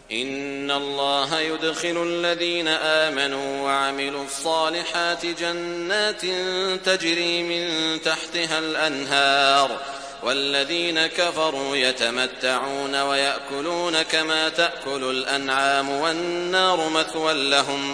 إن الله يدخل الذين آمنوا وعملوا الصالحات جنات تجري من تحتها الأنهار والذين كفروا يتمتعون ويأكلون كما تأكل الأنعام والنار مثوى لهم.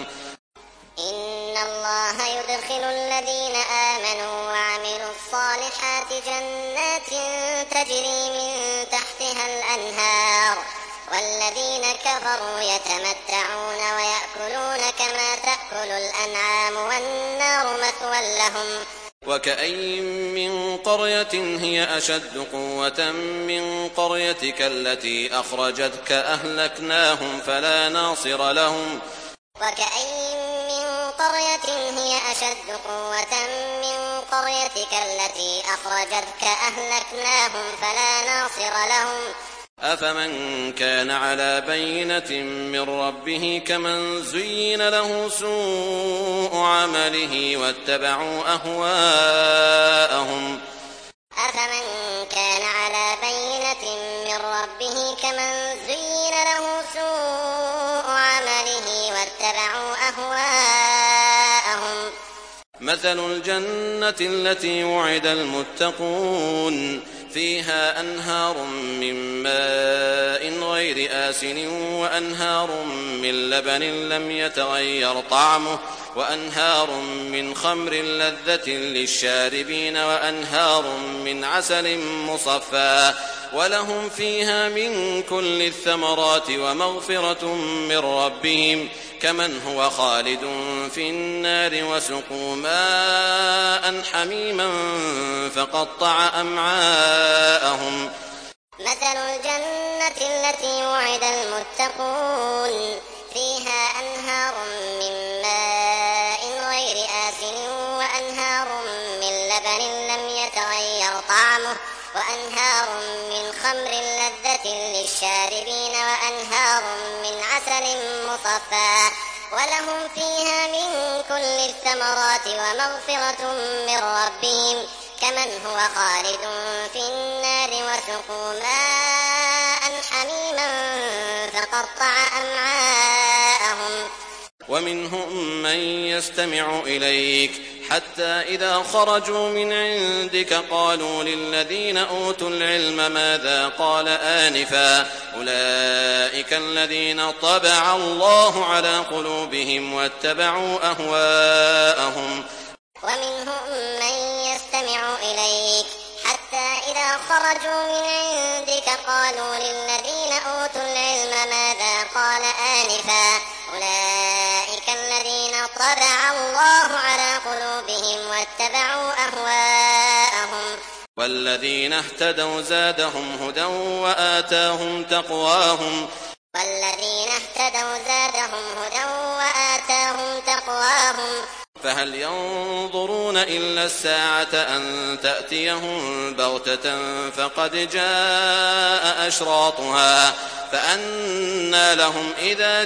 إن الله يدخل الذين آمنوا وعملوا الصالحات جنات تجري من تحتها الأنهار والذين كفروا يتمتعون ويأكلون كما تأكل الأنعام والنار مثوى لهم. وكأين من قرية هي أشد قوة من قريتك التي أخرجتك أهلكناهم فلا ناصر لهم. وكأين من قرية هي أشد قوة من قريتك التي أخرجتك أهلكناهم فلا ناصر لهم. أفمن كان على بينة من ربه كمن زين له سوء عمله واتبعوا أهواءهم. أفمن كان على بينة من ربه كمن زين له سوء عمله واتبعوا أهواءهم. مثل الجنة التي وعد المتقون فيها أنهار من ماء غير آسن وأنهار من لبن لم يتغير طعمه وأنهار من خمر لذة للشاربين وأنهار من عسل مصفى ولهم فيها من كل الثمرات ومغفرة من ربهم كمن هو خالد في النار وسقوا ماء حميما فقطع أمعاءهم. مثل الجنة التي وعد المتقون فيها أنهار من ماء غير آسن وأنهار من لبن لم يتغير طعمه وأنهار من خمر لذة للشاربين وأنهار من عسل مصفى ولهم فيها من كل الثمرات ومغفرة من ربهم كمن هو خالد في النار وسقوا ماء حميما فقطع أمعاءهم. ومنهم من يستمع إليك حتى إذا خرجوا من عندك قالوا للذين أوتوا العلم ماذا قال آنفا أولئك الذين طبع الله على قلوبهم واتبعوا أهواءهم. ومنهم من يستمع إليك حتى إذا خرجوا من عندك قالوا للذين أوتوا العلم ماذا قال آنفا أولئك الذين طبع الله على قلوبهم واتبعوا أهواءهم. والذين اهتدوا زادهم هدى وآتاهم تقواهم. والذين اهتدوا زادهم هدى وآتاهم تقواهم. فهل ينظرون إلا الساعة أن تأتيهم بغتة فقد جاء أشراطها فأنى لهم إذا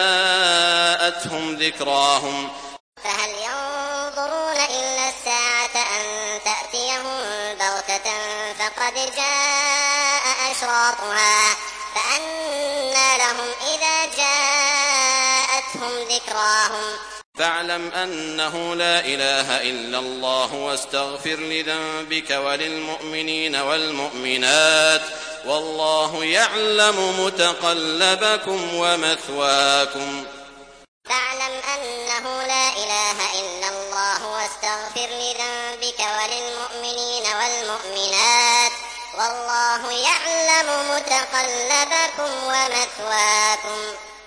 جاءتهم ذكراهم. فهل ينظرون إلا الساعة أن تأتيهم بغتة فقد جاء أشراطها فأنى لهم إذا جاءتهم ذكراهم. فاعلم أنه لا إله إلا الله واستغفر لذنبك وللمؤمنين والمؤمنات والله يعلم متقلبكم ومثواكم. فاعلم أنه لا إله إلا الله واستغفر لذنبك وللمؤمنين والمؤمنات والله يعلم متقلبكم ومثواكم.